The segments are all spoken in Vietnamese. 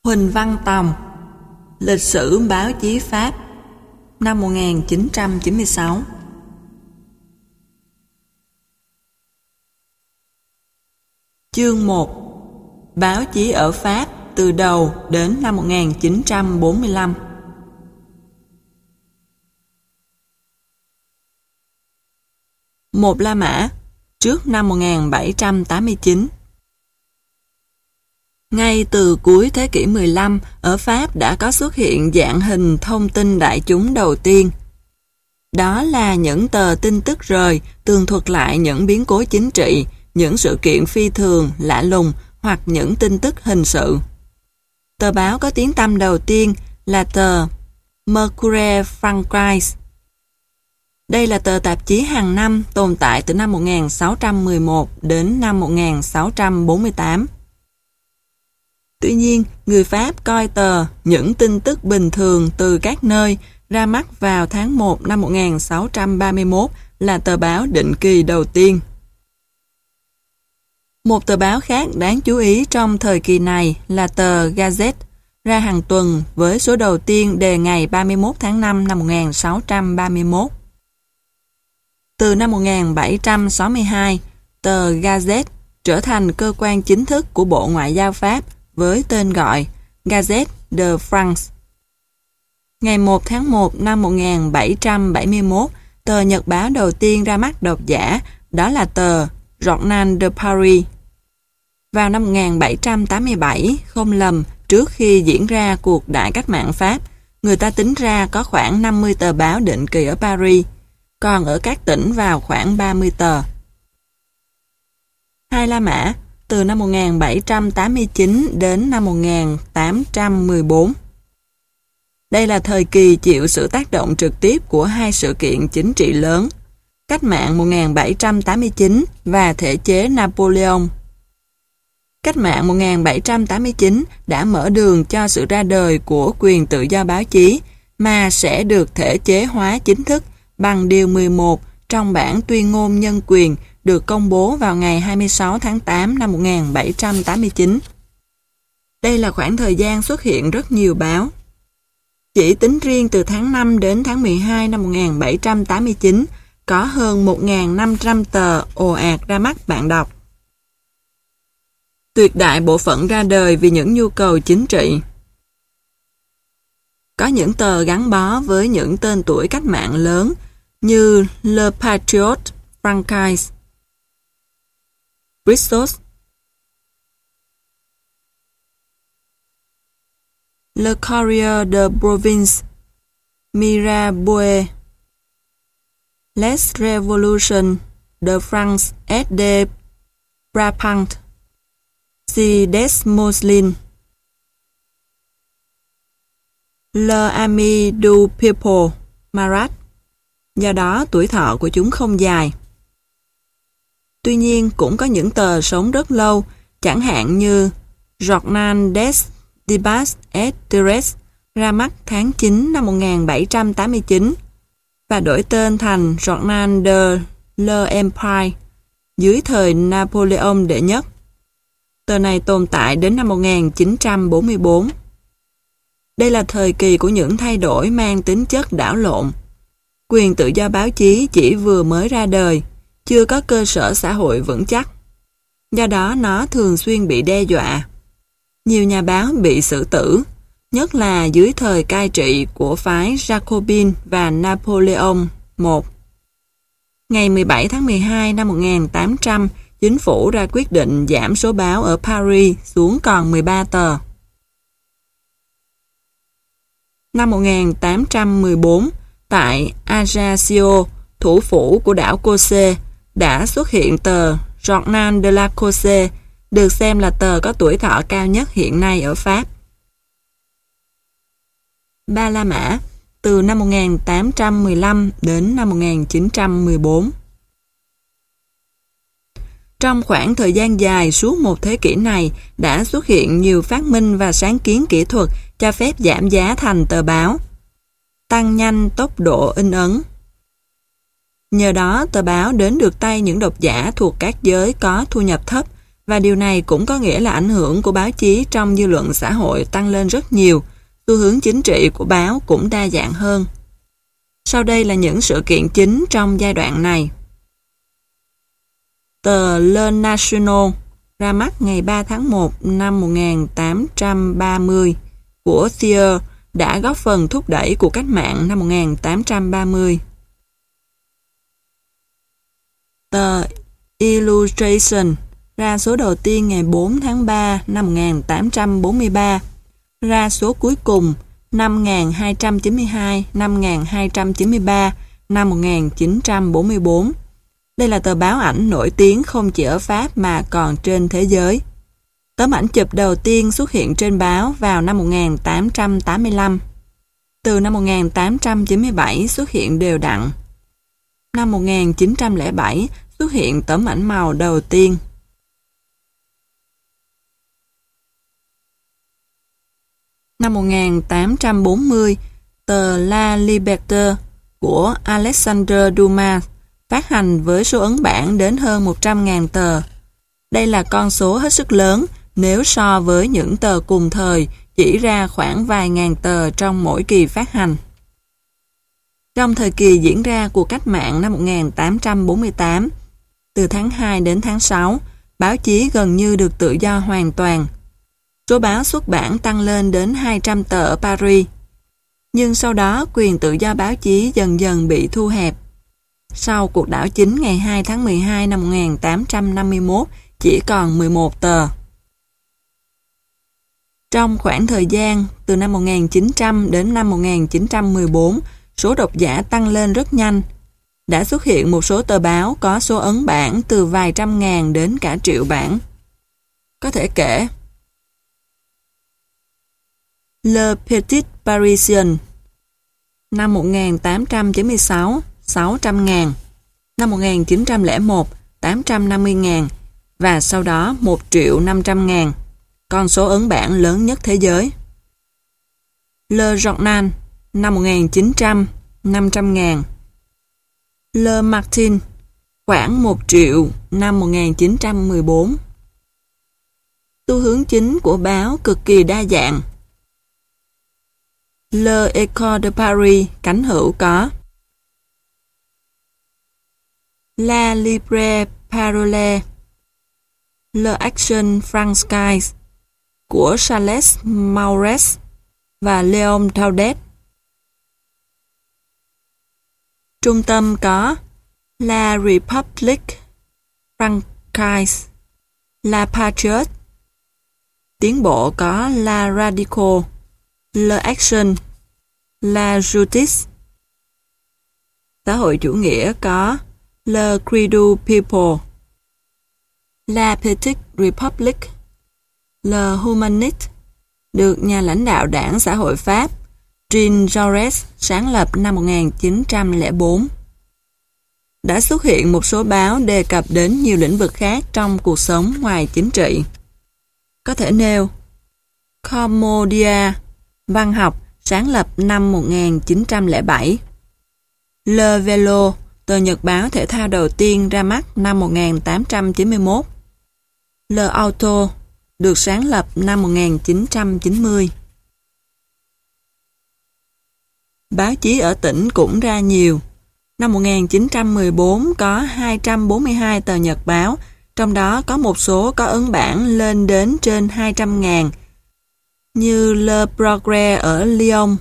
Huỳnh Văn Tòng, Lịch sử báo chí Pháp, năm 1996. Chương 1. Báo chí ở Pháp từ đầu đến năm 1945. Một La Mã, trước năm 1789. Ngay từ cuối thế kỷ 15, ở Pháp đã có xuất hiện dạng hình thông tin đại chúng đầu tiên. Đó là những tờ tin tức rời tường thuật lại những biến cố chính trị, những sự kiện phi thường, lạ lùng hoặc những tin tức hình sự. Tờ báo có tiếng tăm đầu tiên là tờ Mercure Francais. Đây là tờ tạp chí hàng năm tồn tại từ năm 1611 đến năm 1648. Tuy nhiên, người Pháp coi tờ những tin tức bình thường từ các nơi ra mắt vào tháng 1 năm 1631 là tờ báo định kỳ đầu tiên. Một tờ báo khác đáng chú ý trong thời kỳ này là tờ Gazette, ra hàng tuần với số đầu tiên đề ngày 31 tháng 5 năm 1631. Từ năm 1762, tờ Gazette trở thành cơ quan chính thức của Bộ Ngoại giao Pháp với tên gọi Gazette de France. Ngày 1 tháng 1 năm 1771, tờ nhật báo đầu tiên ra mắt độc giả, đó là tờ Journal de Paris. Vào năm 1787, không lầm, trước khi diễn ra cuộc đại cách mạng Pháp, người ta tính ra có khoảng 50 tờ báo định kỳ ở Paris, còn ở các tỉnh vào khoảng 30 tờ. Hai La Mã, từ năm 1789 đến năm 1814. Đây là thời kỳ chịu sự tác động trực tiếp của hai sự kiện chính trị lớn, Cách mạng 1789 và thể chế Napoleon. Cách mạng 1789 đã mở đường cho sự ra đời của quyền tự do báo chí mà sẽ được thể chế hóa chính thức bằng Điều 11 trong bản tuyên ngôn nhân quyền được công bố vào ngày 26 tháng 8 năm 1789. Đây là khoảng thời gian xuất hiện rất nhiều báo. Chỉ tính riêng từ tháng 5 đến tháng 12 năm 1789, có hơn 1.500 tờ ồ ạt ra mắt bạn đọc. Tuyệt đại bộ phận ra đời vì những nhu cầu chính trị. Có những tờ gắn bó với những tên tuổi cách mạng lớn như Le Patriote Francais, Bristol, Le Courrier de Province, Mirabeau, Les Révolutions de France et de Brabant, Des Moslin, Le Ami du Peuple, Marat. Do đó tuổi thọ của chúng không dài. Tuy nhiên cũng có những tờ sống rất lâu, chẳng hạn như Journal des Débats et Thérèses ra mắt tháng 9 năm 1789 và đổi tên thành Journal de l'Empire dưới thời Napoleon đệ nhất. Tờ này tồn tại đến năm 1944. Đây là thời kỳ của những thay đổi mang tính chất đảo lộn. Quyền tự do báo chí chỉ vừa mới ra đời, chưa có cơ sở xã hội vững chắc. Do đó nó thường xuyên bị đe dọa. Nhiều nhà báo bị xử tử, nhất là dưới thời cai trị của phái Jacobin và Napoleon I. Ngày 17 tháng 12 năm 1800, chính phủ ra quyết định giảm số báo ở Paris xuống còn 13 tờ. Năm 1814, tại Ajaccio, thủ phủ của đảo Corse, đã xuất hiện tờ Journal de la Corse, được xem là tờ có tuổi thọ cao nhất hiện nay ở Pháp. Ba La Mã, từ năm 1815 đến năm 1914. Trong khoảng thời gian dài suốt một thế kỷ này đã xuất hiện nhiều phát minh và sáng kiến kỹ thuật cho phép giảm giá thành tờ báo, tăng nhanh tốc độ in ấn. Nhờ đó tờ báo đến được tay những độc giả thuộc các giới có thu nhập thấp và điều này cũng có nghĩa là ảnh hưởng của báo chí trong dư luận xã hội tăng lên rất nhiều, xu hướng chính trị của báo cũng đa dạng hơn. Sau đây là những sự kiện chính trong giai đoạn này. Tờ Le National ra mắt ngày 3 tháng 1 năm 1830 của Thiers đã góp phần thúc đẩy cuộc cách mạng năm 1830. Tờ Illustration ra số đầu tiên ngày 4 tháng 3 năm 1843, ra số cuối cùng 5292, 5293, năm 1944. Đây là tờ báo ảnh nổi tiếng không chỉ ở Pháp mà còn trên thế giới. Tấm ảnh chụp đầu tiên xuất hiện trên báo vào năm 1885. Từ năm 1897 xuất hiện đều đặn. Năm 1907 xuất hiện tấm ảnh màu đầu tiên. Năm 1840, tờ La Liberté của Alexandre Dumas phát hành với số ấn bản đến hơn 100.000 tờ. Đây là con số hết sức lớn nếu so với những tờ cùng thời chỉ ra khoảng vài ngàn tờ trong mỗi kỳ phát hành. Trong thời kỳ diễn ra cuộc cách mạng năm 1848, từ tháng 2 đến tháng 6, báo chí gần như được tự do hoàn toàn. Số báo xuất bản tăng lên đến 200 tờ ở Paris. Nhưng sau đó quyền tự do báo chí dần dần bị thu hẹp. Sau cuộc đảo chính ngày 2 tháng 12 năm 1851 chỉ còn 11 tờ. Trong khoảng thời gian từ năm 1900 đến năm 1914, số độc giả tăng lên rất nhanh. Đã xuất hiện một số tờ báo có số ấn bản từ vài trăm ngàn đến cả triệu bản. Có thể kể Le Petit Parisien năm 1896 600.000, năm 1901 850.000 và sau đó 1.500.000, con số ấn bản lớn nhất thế giới. Le Journal năm 1900 500.000, Le Matin khoảng 1 triệu năm 1914. Xu hướng chính của báo cực kỳ đa dạng. Le Écho de Paris cánh hữu có La Libre Parole, Le Action Française của Charles Maurras và Léon Daudet. Trung tâm có La République Française, La Patriote. Tiến bộ có La Radical, Le Action, La Justice. Xã hội chủ nghĩa có Le Cri du People, La Petite République, Le Humaniste, được nhà lãnh đạo đảng xã hội Pháp Jean Jaurès sáng lập năm 1904. Đã xuất hiện một số báo đề cập đến nhiều lĩnh vực khác trong cuộc sống ngoài chính trị. Có thể nêu Commodia, văn học, sáng lập năm 1907. Le Vélo, tờ nhật báo thể thao đầu tiên ra mắt năm 1891. Le Auto, được sáng lập năm 1990. Báo chí ở tỉnh cũng ra nhiều. Năm 1914 có 242 tờ nhật báo, trong đó có một số có ấn bản lên đến trên 200.000, như Le Progrès ở Lyon,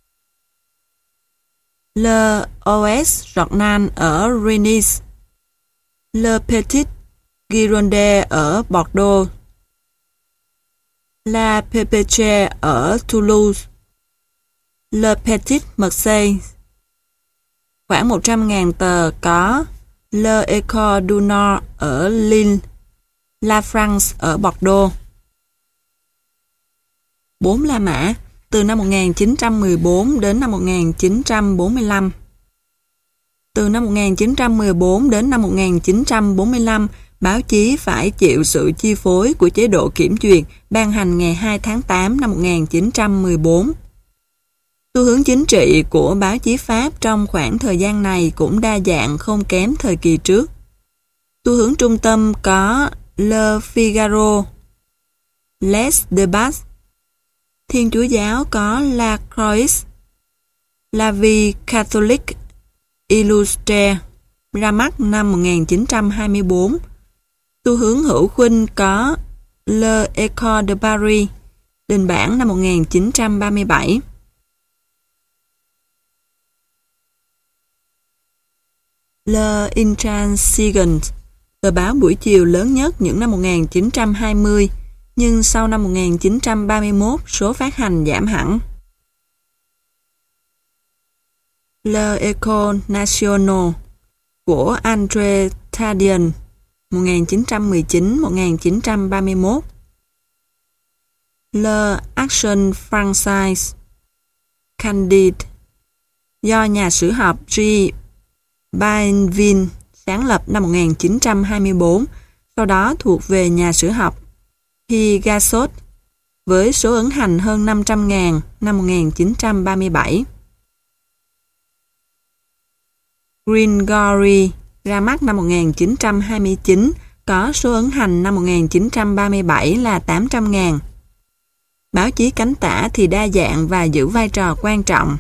Le OS Journal ở Rennes, Le Petit Girondin ở Bordeaux, La PPC ở Toulouse, Le Petit Marseille. Khoảng 100.000 tờ có Le Écho du Nord ở Lille, La France ở Bordeaux. 4 La Mã từ năm 1914 đến năm 1945. Từ năm 1914 đến năm 1945, báo chí phải chịu sự chi phối của chế độ kiểm duyệt ban hành ngày 2 tháng 8 năm 1914. Xu hướng chính trị của báo chí Pháp trong khoảng thời gian này cũng đa dạng không kém thời kỳ trước. Xu hướng trung tâm có Le Figaro, Les Débats. Thiên Chúa giáo có La Croix, La Vie Catholique Illustrée, ra mắt năm 1924. Xu hướng hữu khuynh có Le Écho de Paris, đình bản năm 1937. Le Intransigeant, tờ báo buổi chiều lớn nhất những năm 1920, nhưng sau năm 1931 số phát hành giảm hẳn. Le Écho National của André Tardieu, 1919-1931. Le Action Française Candide, do nhà sử học G. Bainville sáng lập năm 1924, sau đó thuộc về nhà sử học Pigassot, với số ấn hành hơn 500.000 năm 1937. Greengory, ra mắt năm 1929, có số ấn hành năm 1937 là 800.000. Báo chí cánh tả thì đa dạng và giữ vai trò quan trọng.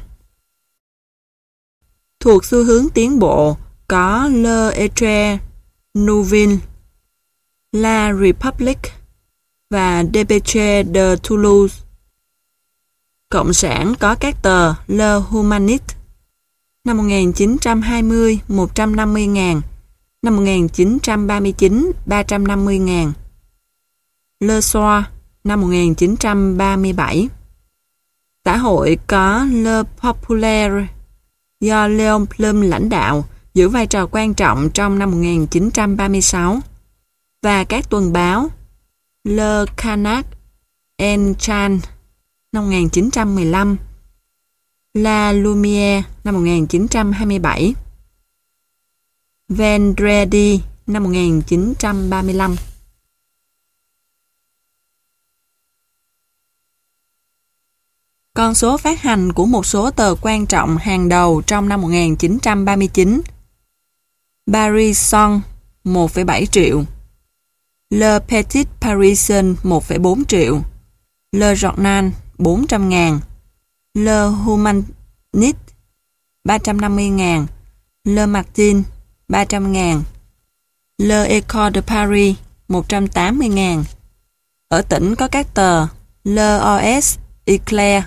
Thuộc xu hướng tiến bộ có Le Etre Nouvelle, La République và Dépêche de Toulouse. Cộng sản có các tờ Le Humaniste, năm 1920 150.000, năm 1939 350.000. Le Soir, năm 1937. Xã hội có Le Populaire, do Léon Blum lãnh đạo, giữ vai trò quan trọng trong năm 1936. Và các tuần báo Le Canard Enchant, năm 1915. La Lumière, năm 1927. Vendredi, năm 1935. Con số phát hành của một số tờ quan trọng hàng đầu trong năm 1939. Paris Son, 1,7 triệu. Le Petit Parisien, 1,4 triệu. Le Journal, 400.000. Le Humaniste, 350.000. Le Matin, 300.000. Le Écho de Paris, 180.000. Ở tỉnh có các tờ Le OS Eclair,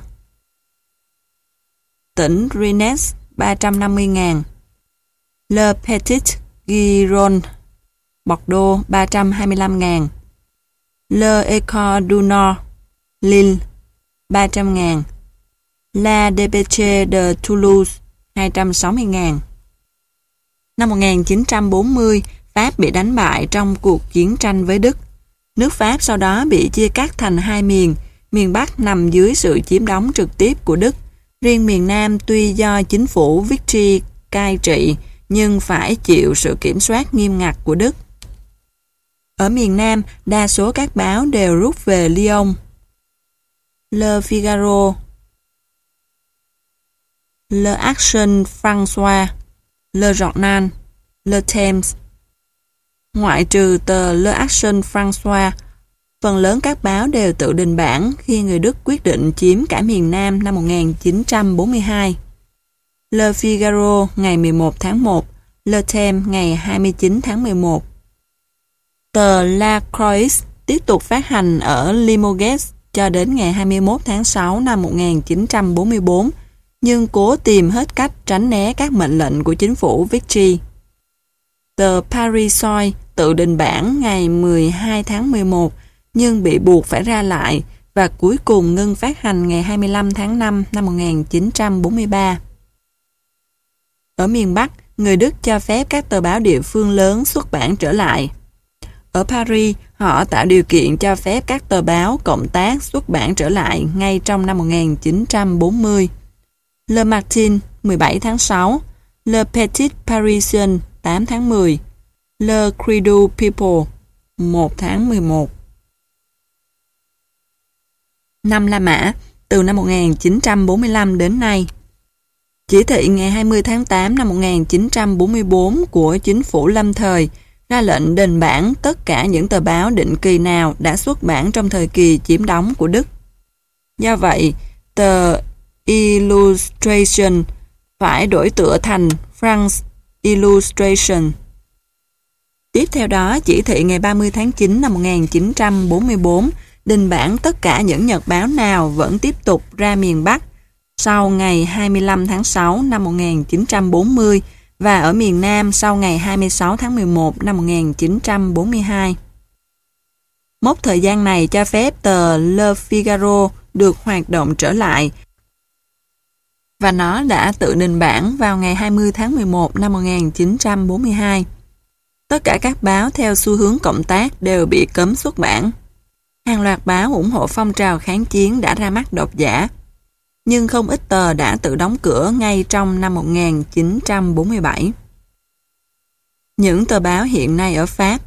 tỉnh Rennes, 350.000. Le Petit Gironde, Bordeaux, 325.000. Le Écho du Nord, Lille, 300.000. La Dépêche de Toulouse, 260.000. Năm 1940, Pháp bị đánh bại trong cuộc chiến tranh với Đức. Nước Pháp sau đó bị chia cắt thành hai miền, miền Bắc nằm dưới sự chiếm đóng trực tiếp của Đức. Riêng miền Nam tuy do chính phủ Vichy cai trị, nhưng phải chịu sự kiểm soát nghiêm ngặt của Đức. Ở miền Nam, đa số các báo đều rút về Lyon. Le Figaro, Le Action François, Le Journal, Le Temps. Ngoại trừ tờ Le Action François, phần lớn các báo đều tự đình bản khi người Đức quyết định chiếm cả miền Nam năm 1942. Le Figaro ngày 11 tháng 1, Le Temps ngày 29 tháng 11. Tờ La Croix tiếp tục phát hành ở Limoges cho đến ngày 21 tháng 6 năm 1944, nhưng cố tìm hết cách tránh né các mệnh lệnh của chính phủ Vichy. Tờ Paris Soi tự đình bản ngày 12 tháng 11, nhưng bị buộc phải ra lại và cuối cùng ngưng phát hành ngày 25 tháng 5 năm 1943. Ở miền Bắc, người Đức cho phép các tờ báo địa phương lớn xuất bản trở lại. Ở Paris, họ tạo điều kiện cho phép các tờ báo cộng tác xuất bản trở lại ngay trong năm 1940. Le Matin, 17 tháng 6, Le Petit Parisien, 8 tháng 10, Le Cri du People, 1 tháng 11. Năm La Mã, từ năm 1945 đến nay. Chỉ thị ngày 20 tháng 8 năm 1944 của chính phủ lâm thời ra lệnh đình bản tất cả những tờ báo định kỳ nào đã xuất bản trong thời kỳ chiếm đóng của Đức. Do vậy, tờ Illustration phải đổi tựa thành France Illustration. Tiếp theo đó, chỉ thị ngày 30 tháng 9 năm 1944 đình bản tất cả những nhật báo nào vẫn tiếp tục ra miền Bắc sau ngày 25 tháng 6 năm 1940 và ở miền Nam sau ngày 26 tháng 11 năm 1942. Mốc thời gian này cho phép tờ Le Figaro được hoạt động trở lại và nó đã tự đình bản vào ngày 20 tháng 11 năm 1942. Tất cả các báo theo xu hướng cộng tác đều bị cấm xuất bản. Hàng loạt báo ủng hộ phong trào kháng chiến đã ra mắt độc giả, nhưng không ít tờ đã tự đóng cửa ngay trong năm 1947. Những tờ báo hiện nay ở Pháp: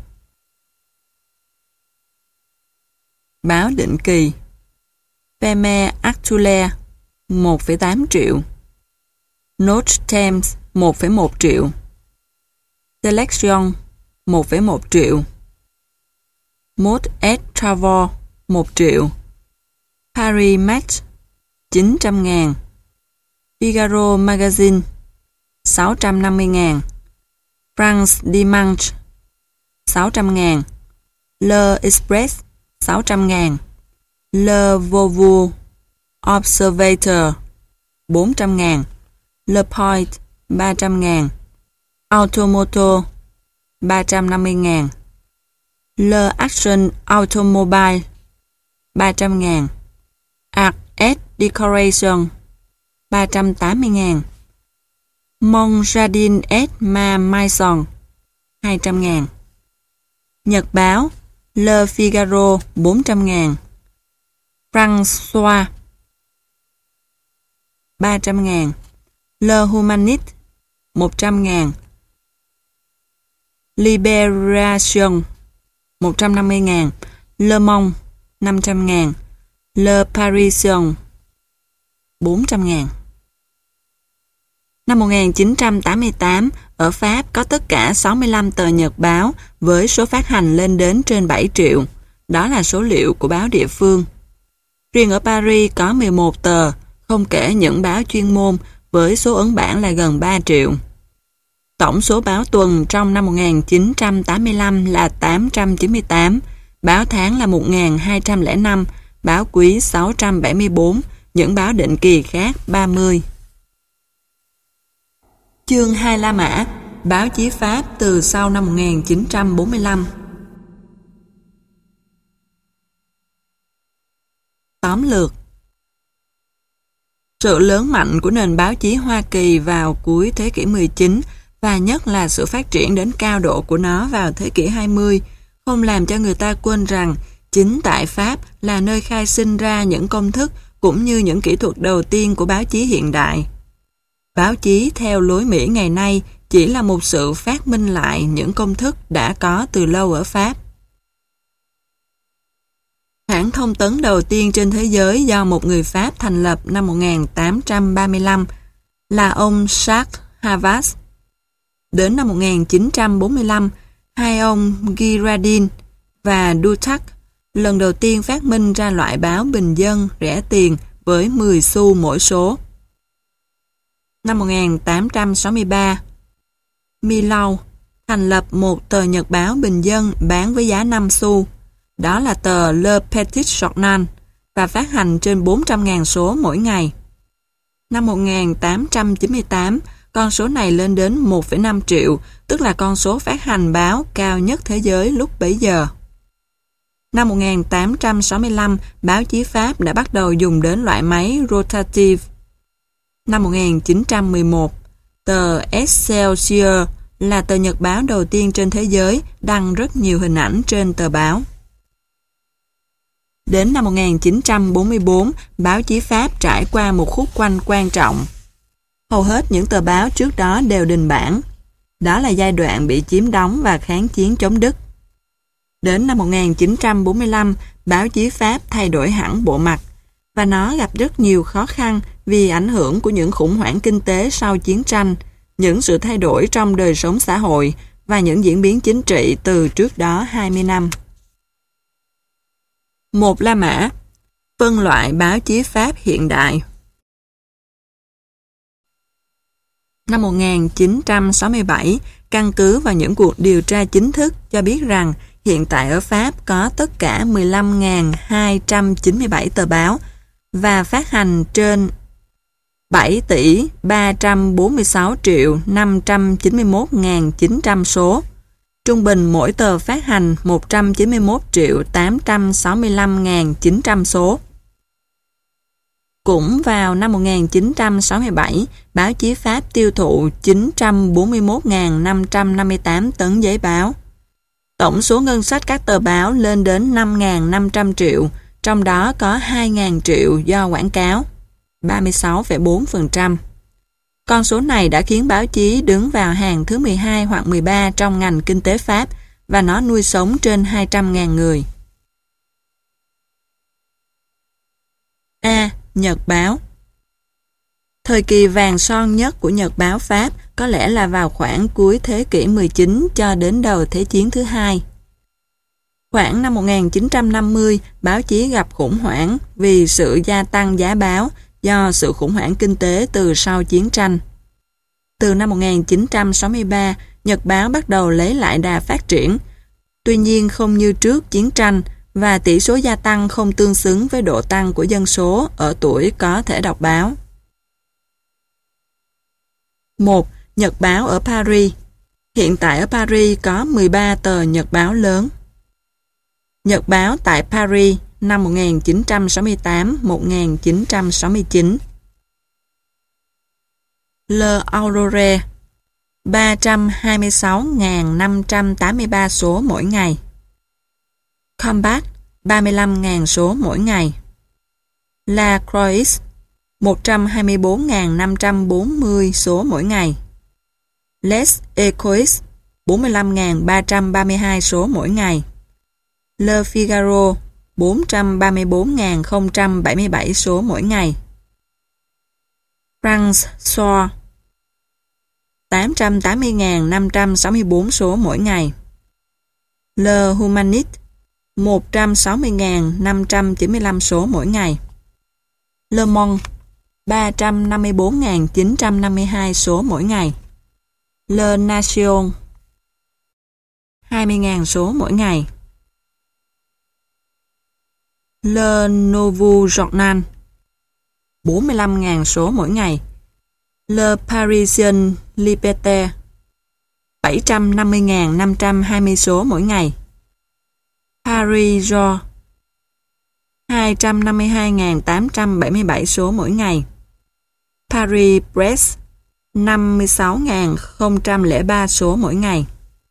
báo định kỳ Femme Actuelle 1,8 triệu, Note Times 1,1 triệu, Selection 1,1 triệu, Mode et Travaux 1 triệu, Paris Match 900.000, Figaro Magazine 650.000, France Dimanche 600.000, Le Express 600.000, Le Nouveau Observateur 400.000, Le Point 300.000, Automoto 350.000, Le Action Automobile 300.000, Art et Decoration 380.000, Mon Jardin et ma Maison 200.000, Nhật báo Le Figaro 400.000, François 300.000, Le Humaniste 100.000, Libération 150.000, Le Monde 500.000, Le Parisien 400.000. Năm 1988, ở Pháp có tất cả 65 tờ nhật báo với số phát hành lên đến trên 7 triệu. Đó là số liệu của báo địa phương. Riêng ở Paris có 11 tờ, không kể những báo chuyên môn với số ấn bản là gần 3 triệu. Tổng số báo tuần trong năm 1985 là 898, báo tháng là 1.205, báo quý 674, những báo định kỳ khác 30. Chương 2 La Mã, báo chí Pháp từ sau năm 1945. Tóm lược. Sự lớn mạnh của nền báo chí Hoa Kỳ vào cuối thế kỷ 19 và nhất là sự phát triển đến cao độ của nó vào thế kỷ 20 không làm cho người ta quên rằng chính tại Pháp là nơi khai sinh ra những công thức cũng như những kỹ thuật đầu tiên của báo chí hiện đại. Báo chí theo lối Mỹ ngày nay chỉ là một sự phát minh lại những công thức đã có từ lâu ở Pháp. Hãng thông tấn đầu tiên trên thế giới do một người Pháp thành lập năm 1835 là ông Jacques Havas. Đến năm 1945, hai ông Girardin và Dutac lần đầu tiên phát minh ra loại báo bình dân rẻ tiền với 10 xu mỗi số. Năm 1863, Millau thành lập một tờ nhật báo bình dân bán với giá 5 xu. Đó là tờ Le Petit Journal và phát hành trên 400.000 số mỗi ngày. Năm 1898, con số này lên đến 1,5 triệu, tức là con số phát hành báo cao nhất thế giới lúc bấy giờ. Năm 1865, báo chí Pháp đã bắt đầu dùng đến loại máy rotative. Năm 1911, tờ Excelsior là tờ nhật báo đầu tiên trên thế giới đăng rất nhiều hình ảnh trên tờ báo. Đến năm 1944, báo chí Pháp trải qua một khúc quanh quan trọng. Hầu hết những tờ báo trước đó đều đình bản. Đó là giai đoạn bị chiếm đóng và kháng chiến chống Đức. Đến năm 1945, báo chí Pháp thay đổi hẳn bộ mặt và nó gặp rất nhiều khó khăn vì ảnh hưởng của những khủng hoảng kinh tế sau chiến tranh, những sự thay đổi trong đời sống xã hội và những diễn biến chính trị từ trước đó 20 năm. Một La Mã, phân loại báo chí Pháp hiện đại. Năm 1967, căn cứ vào những cuộc điều tra chính thức cho biết rằng hiện tại ở Pháp có tất cả 15.297 tờ báo và phát hành trên 7 tỷ 346 triệu 591.900 số. Trung bình mỗi tờ phát hành 191 triệu 865.900 số. Cũng vào năm 1967, báo chí Pháp tiêu thụ 941.558 tấn giấy báo. Tổng số ngân sách các tờ báo lên đến 5.500 triệu, trong đó có 2.000 triệu do quảng cáo, 36,4%. Con số này đã khiến báo chí đứng vào hàng thứ 12 hoặc 13 trong ngành kinh tế Pháp và nó nuôi sống trên 200.000 người. A. Nhật báo. Thời kỳ vàng son nhất của Nhật báo Pháp có lẽ là vào khoảng cuối thế kỷ 19 cho đến đầu Thế chiến thứ hai. Khoảng năm 1950, báo chí gặp khủng hoảng vì sự gia tăng giá báo do sự khủng hoảng kinh tế từ sau chiến tranh. Từ năm 1963, Nhật báo bắt đầu lấy lại đà phát triển, tuy nhiên không như trước chiến tranh, và tỷ số gia tăng không tương xứng với độ tăng của dân số ở tuổi có thể đọc báo. 1. Nhật báo ở Paris. Hiện tại ở Paris có 13 tờ nhật báo lớn. Nhật báo tại Paris năm 1968-1969. L'Aurore 326.583 số mỗi ngày. Combat 35.000 số mỗi ngày. La Croix 124.540 số mỗi ngày. Les Ecois 45.332 số mỗi ngày. Le Figaro 434.077 số mỗi ngày. France Soir 880.564 số mỗi ngày. Le Humaniste 160.595 số mỗi ngày. Le Monde 354.952 số mỗi ngày. Le Nation 20.000 số mỗi ngày. Le Nouveau Journal 45.000 số mỗi ngày. Le Parisien Liberté 750.520 số mỗi ngày. Paris Jour 252.877 số mỗi ngày. Paris Press 56.003 số mỗi ngày.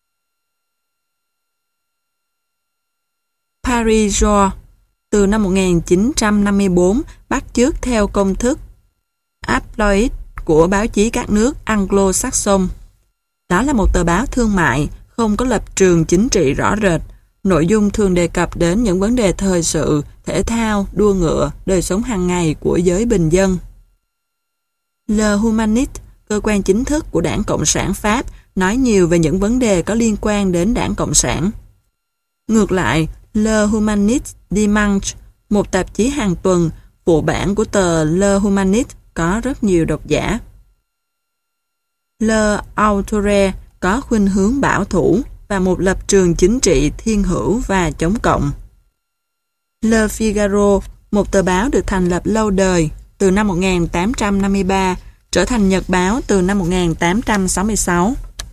Paris Jour từ năm 1954 bắt chước theo công thức Tabloid của báo chí các nước Anglo-Saxon. Đó là một tờ báo thương mại, không có lập trường chính trị rõ rệt. Nội dung thường đề cập đến những vấn đề thời sự, thể thao, đua ngựa, đời sống hàng ngày của giới bình dân. Le Humaniste, cơ quan chính thức của Đảng Cộng sản Pháp, nói nhiều về những vấn đề có liên quan đến Đảng Cộng sản. Ngược lại, Le Humaniste Dimanche, một tạp chí hàng tuần, phụ bản của tờ Le Humaniste, có rất nhiều độc giả. Le Autoré có khuynh hướng bảo thủ và một lập trường chính trị thiên hữu và chống cộng. Le Figaro, một tờ báo được thành lập lâu đời, từ năm 1853, trở thành nhật báo từ năm 1866.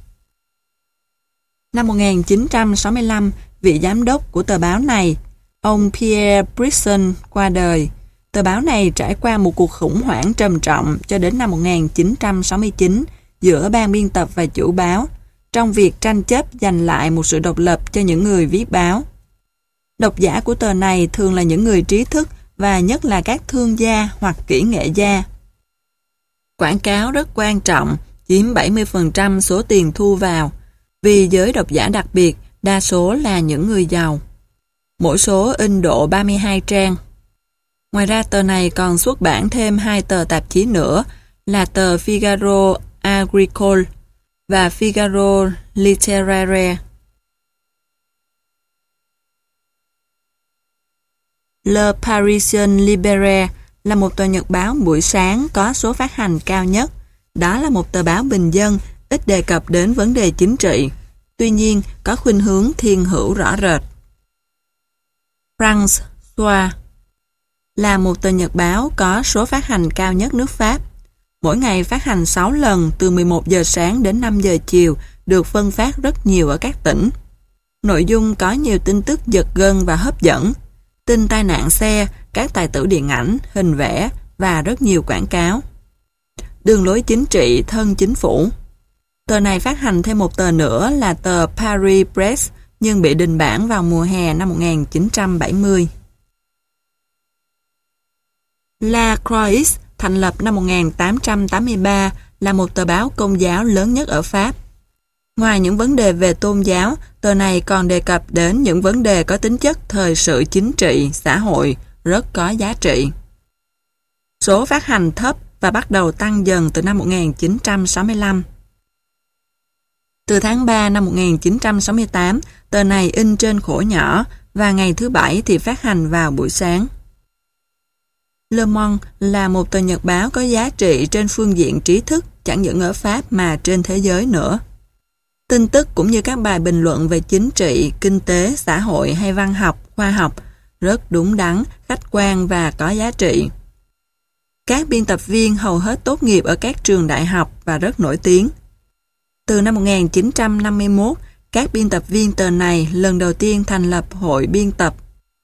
Năm 1965, vị giám đốc của tờ báo này, ông Pierre Brisson, qua đời. Tờ báo này trải qua một cuộc khủng hoảng trầm trọng cho đến năm 1969 giữa ban biên tập và chủ báo, trong việc tranh chấp giành lại một sự độc lập cho những người viết báo. Độc giả của tờ này thường là những người trí thức và nhất là các thương gia hoặc kỹ nghệ gia. Quảng cáo rất quan trọng, chiếm 70% số tiền thu vào, vì giới độc giả đặc biệt, đa số là những người giàu. Mỗi số in độ 32 trang. Ngoài ra tờ này còn xuất bản thêm 2 tờ tạp chí nữa là tờ Figaro Agricole và Figaro Littéraire. Le Parisien Libéré là một tờ nhật báo buổi sáng có số phát hành cao nhất. Đó là một tờ báo bình dân, ít đề cập đến vấn đề chính trị. Tuy nhiên, có khuynh hướng thiên hữu rõ rệt. France Soir là một tờ nhật báo có số phát hành cao nhất nước Pháp. Mỗi ngày phát hành 6 lần từ 11 giờ sáng đến 5 giờ chiều, được phân phát rất nhiều ở các tỉnh. Nội dung có nhiều tin tức giật gân và hấp dẫn, tin tai nạn xe, các tài tử điện ảnh, hình vẽ và rất nhiều quảng cáo. Đường lối chính trị thân chính phủ. Tờ này phát hành thêm một tờ nữa là tờ Paris Press, nhưng bị đình bản vào mùa hè năm 1970. La Croix thành lập năm 1883 là một tờ báo công giáo lớn nhất ở Pháp. Ngoài những vấn đề về tôn giáo, tờ này còn đề cập đến những vấn đề có tính chất thời sự chính trị, xã hội, rất có giá trị. Số phát hành thấp và bắt đầu tăng dần từ năm 1965. Từ tháng 3 năm 1968, tờ này in trên khổ nhỏ và ngày thứ Bảy thì phát hành vào buổi sáng. Le Monde là một tờ nhật báo có giá trị trên phương diện trí thức chẳng những ở Pháp mà trên thế giới nữa. Tin tức cũng như các bài bình luận về chính trị, kinh tế, xã hội hay văn học, khoa học rất đúng đắn, khách quan và có giá trị. Các biên tập viên hầu hết tốt nghiệp ở các trường đại học và rất nổi tiếng. Từ năm 1951, các biên tập viên tờ này lần đầu tiên thành lập hội biên tập.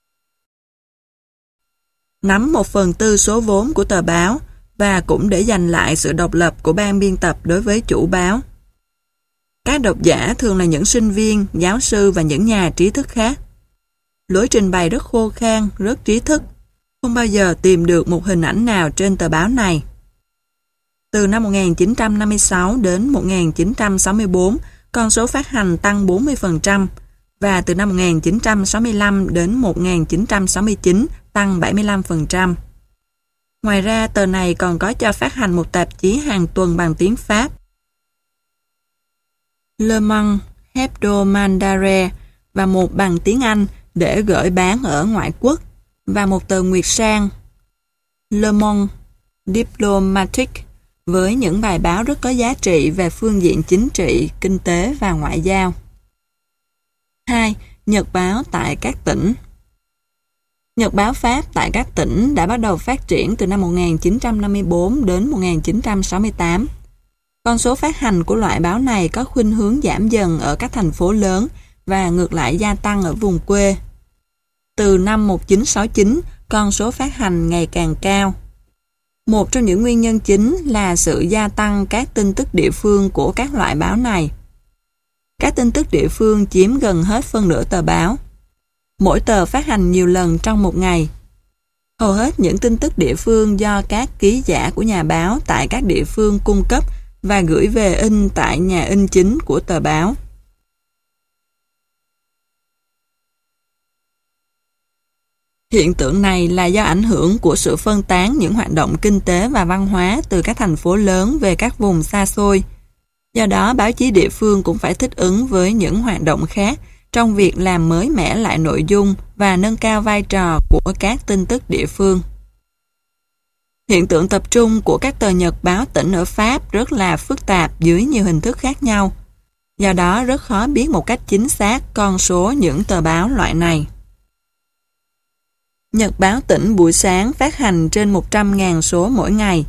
Nắm 1/4 số vốn của tờ báo và cũng để giành lại sự độc lập của ban biên tập đối với chủ báo. Các độc giả thường là những sinh viên, giáo sư và những nhà trí thức khác. Lối trình bày rất khô khan, rất trí thức. Không bao giờ tìm được một hình ảnh nào trên tờ báo này. Từ năm 1956 đến 1964, con số phát hành tăng 40%, và từ năm 1965 đến 1969 tăng 75%. Ngoài ra, tờ này còn có cho phát hành một tạp chí hàng tuần bằng tiếng Pháp, Le Monde Hebdomadaire, và một bằng tiếng Anh để gửi bán ở ngoại quốc, và một tờ nguyệt sang, Le Monde Diplomatique, với những bài báo rất có giá trị về phương diện chính trị, kinh tế và ngoại giao. 2. Nhật báo tại các tỉnh. Nhật báo Pháp tại các tỉnh đã bắt đầu phát triển từ năm 1954 đến 1968. Con số phát hành của loại báo này có khuynh hướng giảm dần ở các thành phố lớn và ngược lại gia tăng ở vùng quê. Từ năm 1969, con số phát hành ngày càng cao. Một trong những nguyên nhân chính là sự gia tăng các tin tức địa phương của các loại báo này. Các tin tức địa phương chiếm gần hết phân nửa tờ báo. Mỗi tờ phát hành nhiều lần trong một ngày. Hầu hết những tin tức địa phương do các ký giả của nhà báo tại các địa phương cung cấp và gửi về in tại nhà in chính của tờ báo. Hiện tượng này là do ảnh hưởng của sự phân tán những hoạt động kinh tế và văn hóa từ các thành phố lớn về các vùng xa xôi. Do đó, báo chí địa phương cũng phải thích ứng với những hoạt động khác trong việc làm mới mẻ lại nội dung và nâng cao vai trò của các tin tức địa phương. Hiện tượng tập trung của các tờ nhật báo tỉnh ở Pháp rất là phức tạp dưới nhiều hình thức khác nhau. Do đó, rất khó biết một cách chính xác con số những tờ báo loại này. Nhật báo tỉnh buổi sáng phát hành trên 100.000 số mỗi ngày,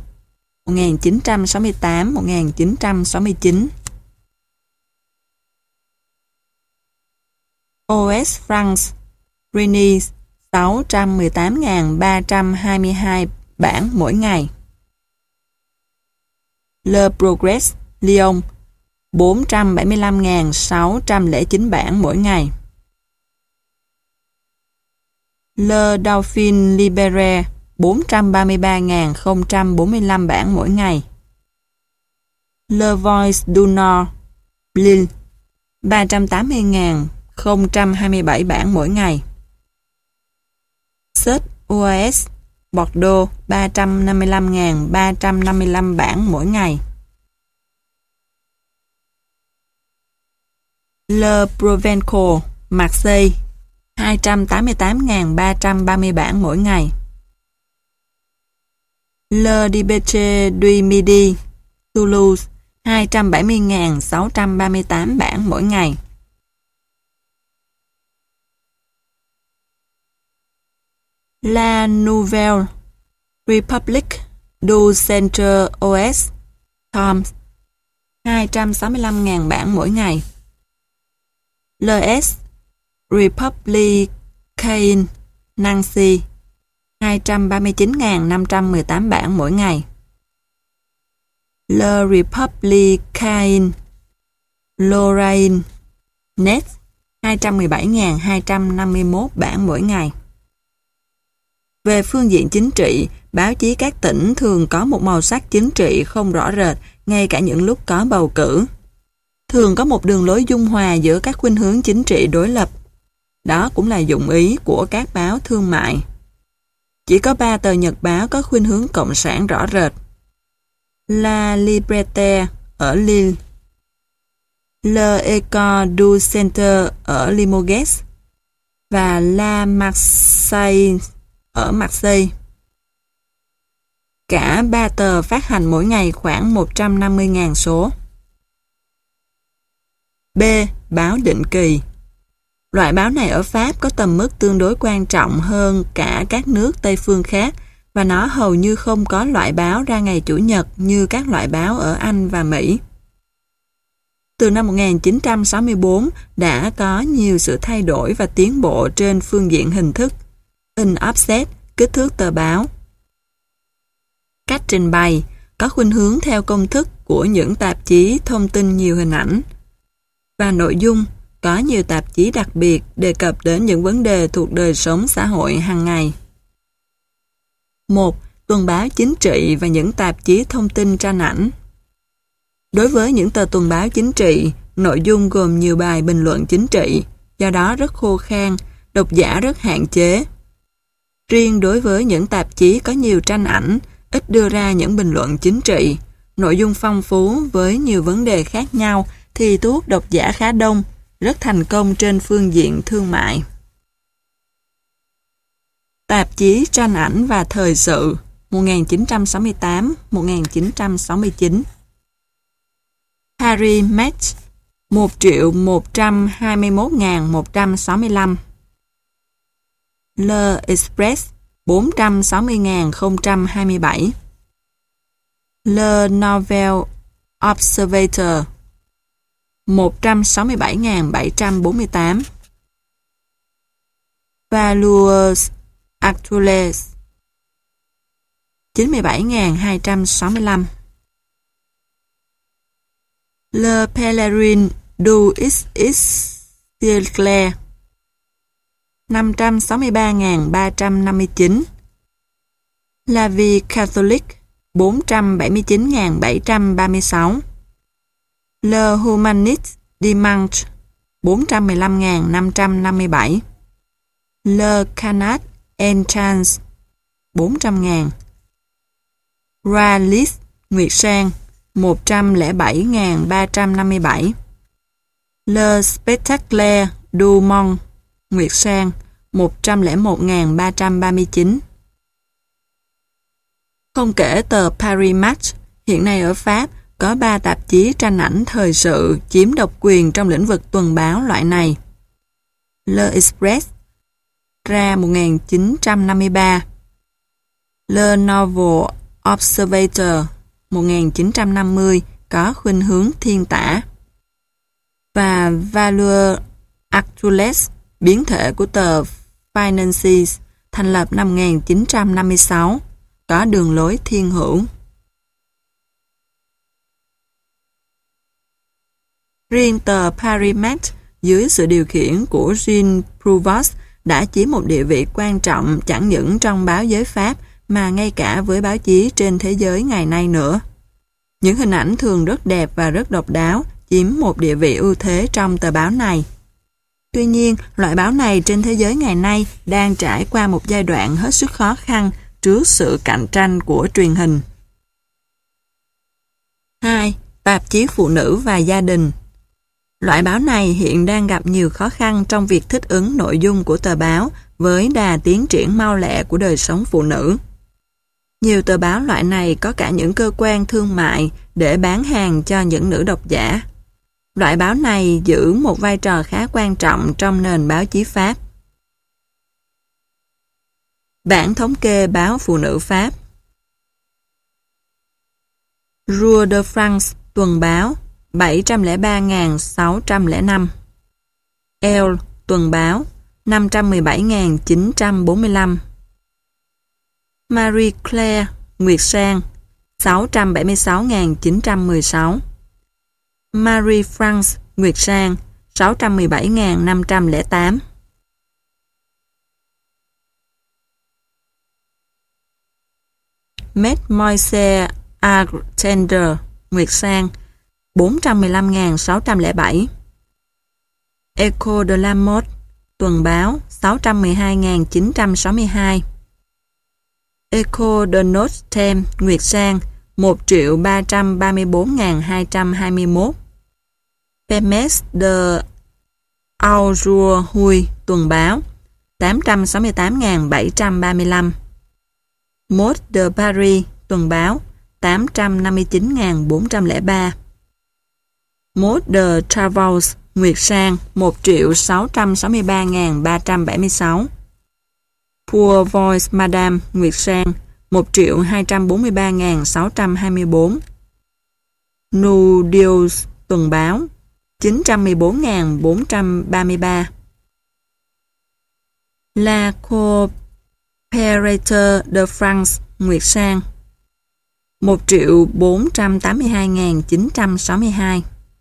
1968-1969. OS France, Rini 618.322 bản mỗi ngày. Le Progrès, Lyon 475.609 bản mỗi ngày. Le Dauphin Libéré 433.045 bản mỗi ngày. Le Voice du Nord, Lille 380.027 bản mỗi ngày. Sud OAS, Bordeaux 355.355 bản mỗi ngày. Le Provençal, Marseille, 288.330 bản mỗi ngày. Le Dépêche du Midi, Toulouse, 270.638 bản mỗi ngày. La Nouvelle République du Centre-Ouest, Toms, 265.000 bản mỗi ngày. L'Est Républicain, Nancy, 239.518 bản mỗi ngày. Le Républicain, Lorraine, Net, 217.251 bản mỗi ngày. Về phương diện chính trị, báo chí các tỉnh thường có một màu sắc chính trị không rõ rệt, ngay cả những lúc có bầu cử. Thường có một đường lối dung hòa giữa các khuynh hướng chính trị đối lập. Đó cũng là dụng ý của các báo thương mại. Chỉ có 3 tờ nhật báo có khuynh hướng cộng sản rõ rệt. La Liberté ở Lille, Le Écho du Centre ở Limoges và La Marseille ở Marseille. Cả 3 tờ phát hành mỗi ngày khoảng 150.000 số. B. Báo định kỳ. Loại báo này ở Pháp có tầm mức tương đối quan trọng hơn cả các nước Tây phương khác và nó hầu như không có loại báo ra ngày Chủ nhật như các loại báo ở Anh và Mỹ. Từ năm 1964 đã có nhiều sự thay đổi và tiến bộ trên phương diện hình thức, in offset, kích thước tờ báo. Cách trình bày có khuynh hướng theo công thức của những tạp chí thông tin nhiều hình ảnh. Và nội dung có nhiều tạp chí đặc biệt đề cập đến những vấn đề thuộc đời sống xã hội hàng ngày. 1. Tuần báo chính trị và những tạp chí thông tin tranh ảnh. Đối với những tờ tuần báo chính trị, nội dung gồm nhiều bài bình luận chính trị, do đó rất khô khan, độc giả rất hạn chế. Riêng đối với những tạp chí có nhiều tranh ảnh, ít đưa ra những bình luận chính trị, nội dung phong phú với nhiều vấn đề khác nhau thì thu hút độc giả khá đông, rất thành công trên phương diện thương mại. Tạp chí tranh ảnh và thời sự 1968-1969. Paris Match 1.121.165. Le Express 460.027. Le Nouvel Observateur 167.748. Valeurs Actuelles 97.265. Le Pèlerin du Siècle 563.359. La Vie Catholique 479.736. Le Humaniste Dimanche 415.557. Le Canard en Chance 400.000. Realist Nguyệt Sang 107.357. Le Spectacle du Monde Nguyệt Sang 101.339. Không kể tờ Paris Match, hiện nay ở Pháp có 3 tạp chí tranh ảnh thời sự chiếm độc quyền trong lĩnh vực tuần báo loại này. Le Express ra 1953. Le Nouveau Observateur 1950 có khuynh hướng thiên tả. Và Valeurs Actuelles, biến thể của tờ Finances, thành lập năm 1956, có đường lối thiên hữu. Riêng tờ Paris Match dưới sự điều khiển của Jean Prouvost đã chiếm một địa vị quan trọng chẳng những trong báo giới Pháp mà ngay cả với báo chí trên thế giới ngày nay nữa. Những hình ảnh thường rất đẹp và rất độc đáo chiếm một địa vị ưu thế trong tờ báo này. Tuy nhiên, loại báo này trên thế giới ngày nay đang trải qua một giai đoạn hết sức khó khăn trước sự cạnh tranh của truyền hình. 2. Tạp chí phụ nữ và gia đình. Loại báo này hiện đang gặp nhiều khó khăn trong việc thích ứng nội dung của tờ báo với đà tiến triển mau lẹ của đời sống phụ nữ. Nhiều tờ báo loại này có cả những cơ quan thương mại để bán hàng cho những nữ độc giả. Loại báo này giữ một vai trò khá quan trọng trong nền báo chí Pháp. Bảng thống kê báo phụ nữ Pháp. Jour de France tuần báo 703.605. Elle tuần báo 517.945. Marie Claire Nguyệt Sang 676.916. Marie France Nguyệt Sang 617.508. Mademoiselle Artender Nguyệt Sang 415.607. Echo de la Mode tuần báo 612.962. Echo de Notre Dame Nguyệt Sang 1.334.221. Permes de Aujourdhui tuần báo 868.735. Mode de Paris tuần báo 859.403. Mode de Travels Nguyệt Sang 1.663.376. Pour Voice Madame Nguyệt Sang 1.243.624. Nudios tuần báo 914.433. La Coopérateur de France Nguyệt Sang 1.482.962.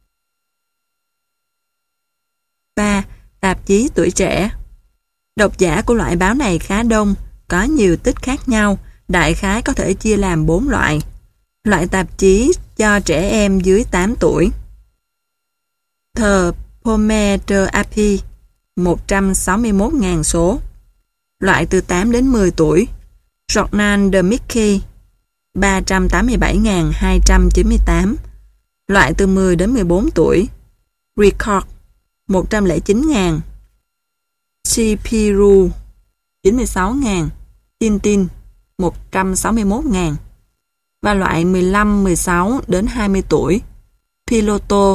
3. Tạp chí Tuổi Trẻ. Độc giả của loại báo này khá đông, có nhiều tích khác nhau, đại khái có thể chia làm 4 loại. Loại tạp chí cho trẻ em dưới 8 tuổi. Tờ Pomme de Api 161.000 số. Loại từ 8 đến 10 tuổi. Journal de Mickey 387.298. Loại từ 10 đến 14 tuổi. Record 109.000. Spirou 96.000. Tintin 161.000. Và loại 15-16 đến 20 tuổi. Piloto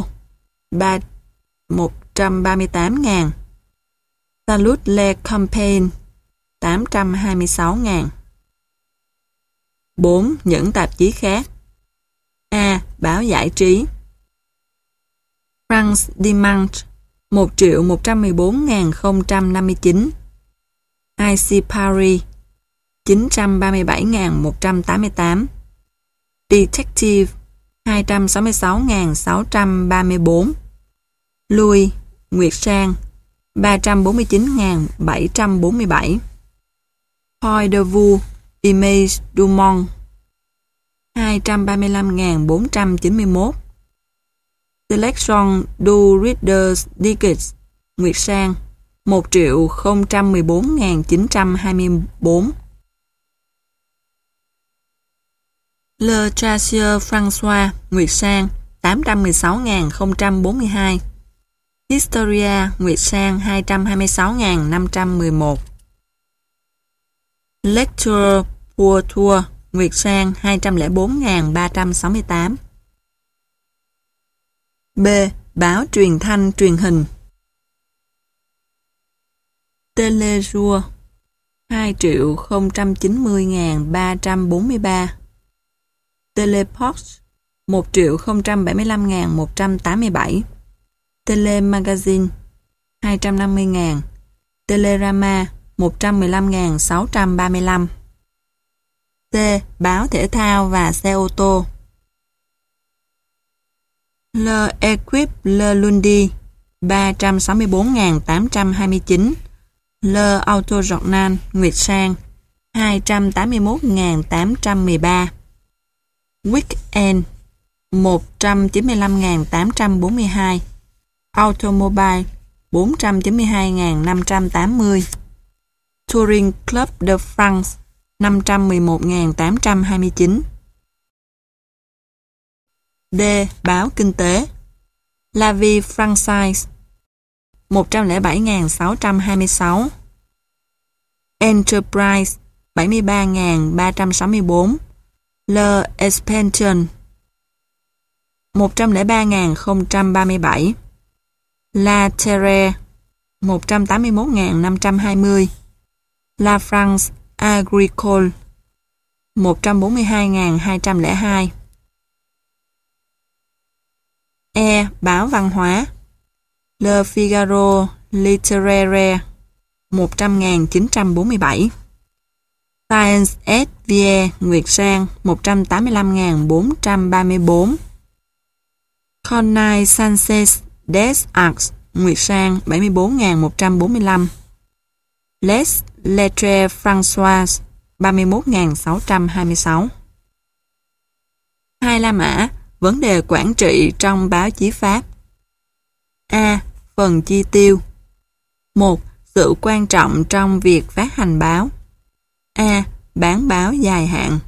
138.000. Salut le Campagne 826.000. 4. Những tạp chí khác. A. Báo giải trí. France Dimanche 1.114.059. IC Paris 937.188. Detective 266.634. Louis Nguyệt Sang 349.747. Point de vue Image du Monde 235.491. Selection du Reader's Digest Nguyệt Sang 1.014.924. Le Chasseur François Nguyệt Sang 816.042. Historia Nguyệt Sang 226.511. Lecture pour Tour Nguyệt Sang 204.368. B. Báo truyền thanh truyền hình. Téléjour 2.090.343. Téléposte 1.075.187. Télémagazine 250.000. Télérama 115.635. C. Báo thể thao và xe ô tô. Le Equipe Le Lundi 364.829. Le Autojournal Nguyệt Sang 281.813. Weekend 195.842. Automobile 492.580. Touring Club de France 511.829. D. Báo kinh tế. La Vie Française 107.626, Enterprise 73.364, L'Expansion 103.037, La Terre 181.520, La France Agricole 142.202. Báo văn hóa Le Figaro Littéraire 100.947, Science et Vie Nguyệt Sang 185.434, Connaissance des Arts Nguyệt Sang 74.145, Les Lettres Françoises 31.626. Hai La Mã, vấn đề quản trị trong báo chí Pháp. A. Phần chi tiêu. 1. Sự quan trọng trong việc phát hành báo. A. Bán báo dài hạn.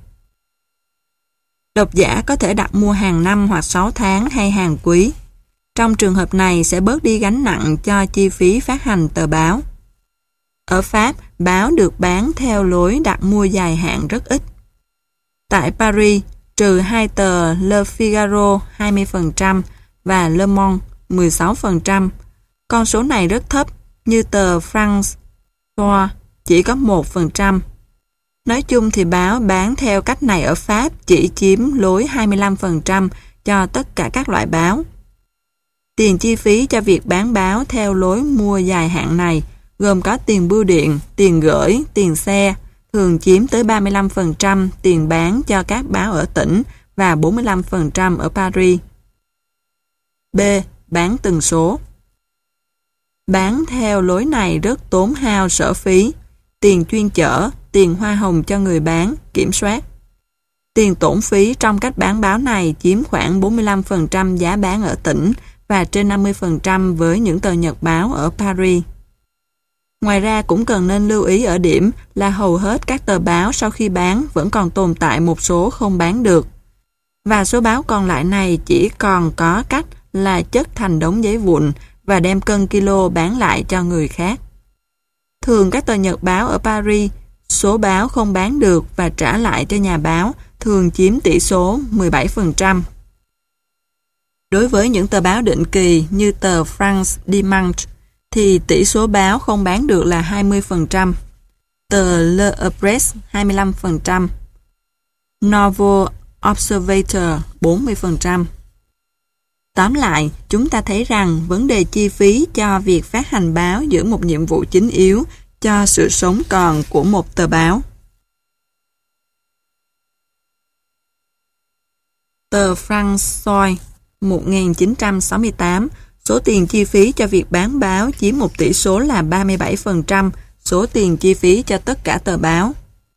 Độc giả có thể đặt mua hàng năm hoặc 6 tháng hay hàng quý. Trong trường hợp này sẽ bớt đi gánh nặng cho chi phí phát hành tờ báo. Ở Pháp, báo được bán theo lối đặt mua dài hạn rất ít. Tại Paris, trừ hai tờ Le Figaro 20% và Le Monde 16%, con số này rất thấp, như tờ France chỉ có 1%. Nói chung thì báo bán theo cách này ở Pháp chỉ chiếm lối 25% cho tất cả các loại báo. Tiền chi phí cho việc bán báo theo lối mua dài hạn này gồm có tiền bưu điện, tiền gửi, tiền xe, thường chiếm tới 35% tiền bán cho các báo ở tỉnh và 45% ở Paris. B. Bán từng số. Bán theo lối này rất tốn hao sở phí, tiền chuyên chở, tiền hoa hồng cho người bán, kiểm soát. Tiền tổn phí trong cách bán báo này chiếm khoảng 45% giá bán ở tỉnh và trên 50% với những tờ nhật báo ở Paris. Ngoài ra cũng cần nên lưu ý ở điểm là hầu hết các tờ báo sau khi bán vẫn còn tồn tại một số không bán được. Và số báo còn lại này chỉ còn có cách là chất thành đống giấy vụn và đem cân kilo bán lại cho người khác. Thường các tờ nhật báo ở Paris, số báo không bán được và trả lại cho nhà báo thường chiếm tỷ số 17%. Đối với những tờ báo định kỳ như tờ France Dimanche thì tỷ số báo không bán được là 20%, tờ Le Express 25%, Nouveau Observateur 40%. Tóm lại, chúng ta thấy rằng vấn đề chi phí cho việc phát hành báo giữ một nhiệm vụ chính yếu cho sự sống còn của một tờ báo. Tờ France 1968, số tiền chi phí cho việc bán báo chiếm một tỷ số là 37% số tiền chi phí cho tất cả tờ báo,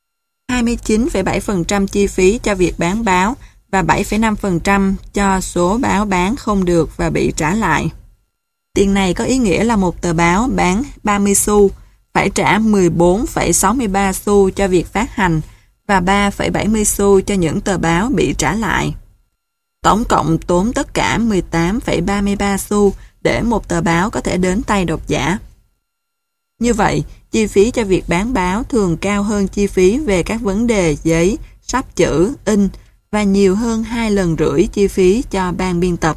29,7% chi phí cho việc bán báo và 7,5% cho số báo bán không được và bị trả lại. Tiền này có ý nghĩa là một tờ báo bán 30 xu phải trả 14,63 xu cho việc phát hành và 3,70 xu cho những tờ báo bị trả lại. Tổng cộng tốn tất cả 18,33 xu để một tờ báo có thể đến tay độc giả. Như vậy, chi phí cho việc bán báo thường cao hơn chi phí về các vấn đề giấy, sắp chữ, in và nhiều hơn 2 lần rưỡi chi phí cho ban biên tập.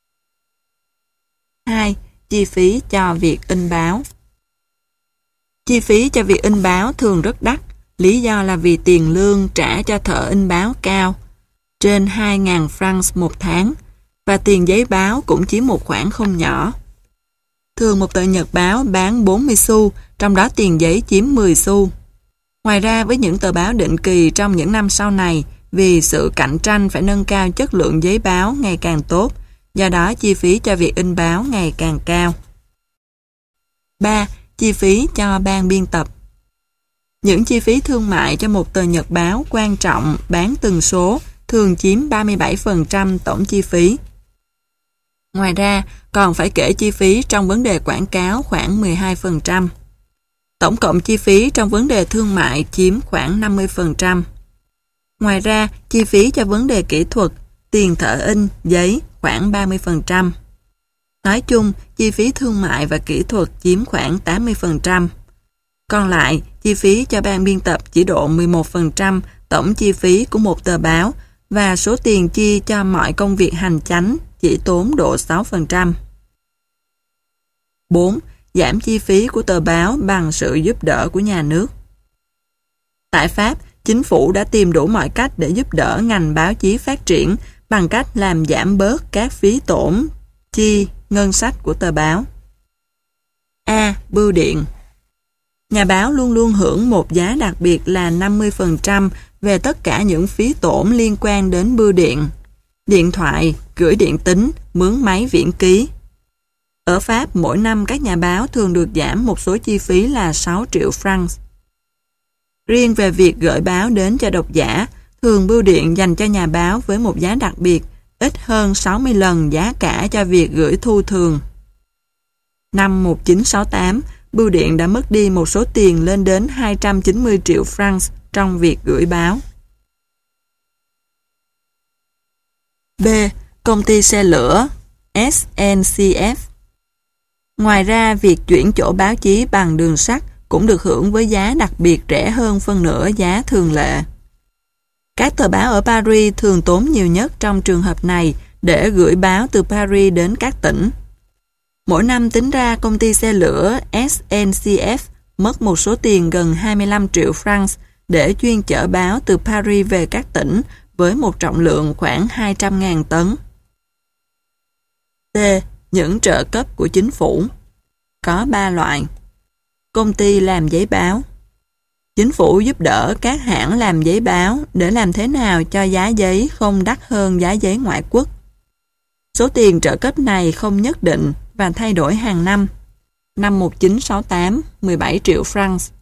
2. Chi phí cho việc in báo. Chi phí cho việc in báo thường rất đắt, lý do là vì tiền lương trả cho thợ in báo cao, trên 2.000 francs một tháng, và tiền giấy báo cũng chiếm một khoản không nhỏ. Thường một tờ nhật báo bán 40 xu, trong đó tiền giấy chiếm 10 xu. Ngoài ra với những tờ báo định kỳ trong những năm sau này, vì sự cạnh tranh phải nâng cao chất lượng giấy báo ngày càng tốt, do đó chi phí cho việc in báo ngày càng cao. 3. Chi phí cho ban biên tập. Những chi phí thương mại cho một tờ nhật báo quan trọng bán từng số thường chiếm 37% tổng chi phí. Ngoài ra, còn phải kể chi phí trong vấn đề quảng cáo khoảng 12%. Tổng cộng chi phí trong vấn đề thương mại chiếm khoảng 50%. Ngoài ra, chi phí cho vấn đề kỹ thuật, tiền thợ in, giấy khoảng 30%. Nói chung, chi phí thương mại và kỹ thuật chiếm khoảng 80%. Còn lại, chi phí cho ban biên tập chỉ độ 11% tổng chi phí của một tờ báo và số tiền chi cho mọi công việc hành chánh chỉ tốn độ 6%. 4. Giảm chi phí của tờ báo bằng sự giúp đỡ của nhà nước. Tại Pháp, chính phủ đã tìm đủ mọi cách để giúp đỡ ngành báo chí phát triển bằng cách làm giảm bớt các phí tổn chi ngân sách của tờ báo. A. Bưu điện. Nhà báo luôn luôn hưởng một giá đặc biệt là 50% về tất cả những phí tổn liên quan đến bưu điện, điện thoại, gửi điện tín, mướn máy viễn ký. Ở Pháp, mỗi năm các nhà báo thường được giảm một số chi phí là 6 triệu francs. Riêng về việc gửi báo đến cho độc giả, thường bưu điện dành cho nhà báo với một giá đặc biệt, ít hơn 60 lần giá cả cho việc gửi thu thường. Năm 1968, bưu điện đã mất đi một số tiền lên đến 290 triệu francs trong việc gửi báo. B. Công ty xe lửa SNCF. Ngoài ra, việc chuyển chỗ báo chí bằng đường sắt cũng được hưởng với giá đặc biệt rẻ hơn phân nửa giá thường lệ. Các tờ báo ở Paris thường tốn nhiều nhất trong trường hợp này để gửi báo từ Paris đến các tỉnh. Mỗi năm tính ra công ty xe lửa SNCF mất một số tiền gần 25 triệu francs để chuyên chở báo từ Paris về các tỉnh với một trọng lượng khoảng 200.000 tấn. T. Những trợ cấp của chính phủ. Có 3 loại. Công ty làm giấy báo. Chính phủ giúp đỡ các hãng làm giấy báo để làm thế nào cho giá giấy không đắt hơn giá giấy ngoại quốc. Số tiền trợ cấp này không nhất định và thay đổi hàng năm. Năm 1968, 17 triệu francs.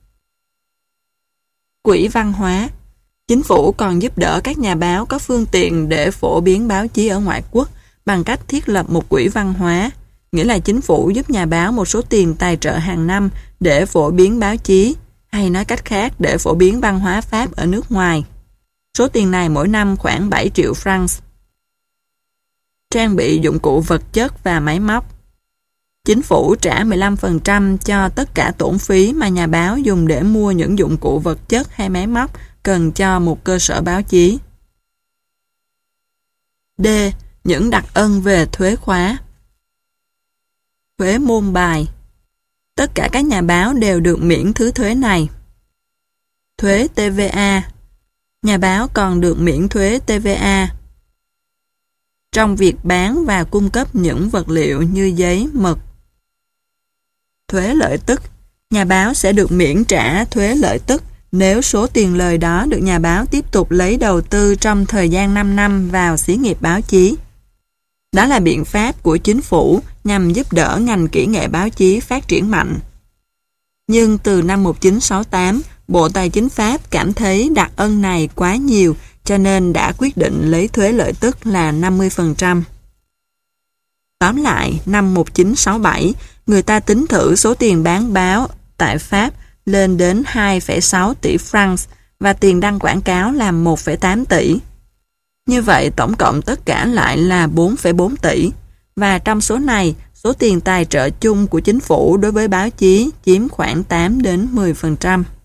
Quỹ văn hóa. Chính phủ còn giúp đỡ các nhà báo có phương tiện để phổ biến báo chí ở ngoại quốc bằng cách thiết lập một quỹ văn hóa, nghĩa là chính phủ giúp nhà báo một số tiền tài trợ hàng năm để phổ biến báo chí, hay nói cách khác để phổ biến văn hóa Pháp ở nước ngoài. Số tiền này mỗi năm khoảng 7 triệu francs. Trang bị dụng cụ vật chất và máy móc. Chính phủ trả 15% cho tất cả tổn phí mà nhà báo dùng để mua những dụng cụ vật chất hay máy móc cần cho một cơ sở báo chí. D. Những đặc ân về thuế khóa. Thuế môn bài. Tất cả các nhà báo đều được miễn thứ thuế này. Thuế TVA. Nhà báo còn được miễn thuế TVA trong việc bán và cung cấp những vật liệu như giấy, mực. Thuế lợi tức. Nhà báo sẽ được miễn trả thuế lợi tức nếu số tiền lời đó được nhà báo tiếp tục lấy đầu tư trong thời gian 5 năm vào xí nghiệp báo chí. Đó là biện pháp của chính phủ nhằm giúp đỡ ngành kỹ nghệ báo chí phát triển mạnh. Nhưng từ năm 1968, Bộ Tài chính Pháp cảm thấy đặc ân này quá nhiều cho nên đã quyết định lấy thuế lợi tức là 50%. Tóm lại, năm 1967, người ta tính thử số tiền bán báo tại Pháp lên đến 2,6 tỷ francs và tiền đăng quảng cáo là 1,8 tỷ. Như vậy, tổng cộng tất cả lại là 4,4 tỷ. Và trong số này, số tiền tài trợ chung của chính phủ đối với báo chí chiếm khoảng 8 đến 10%.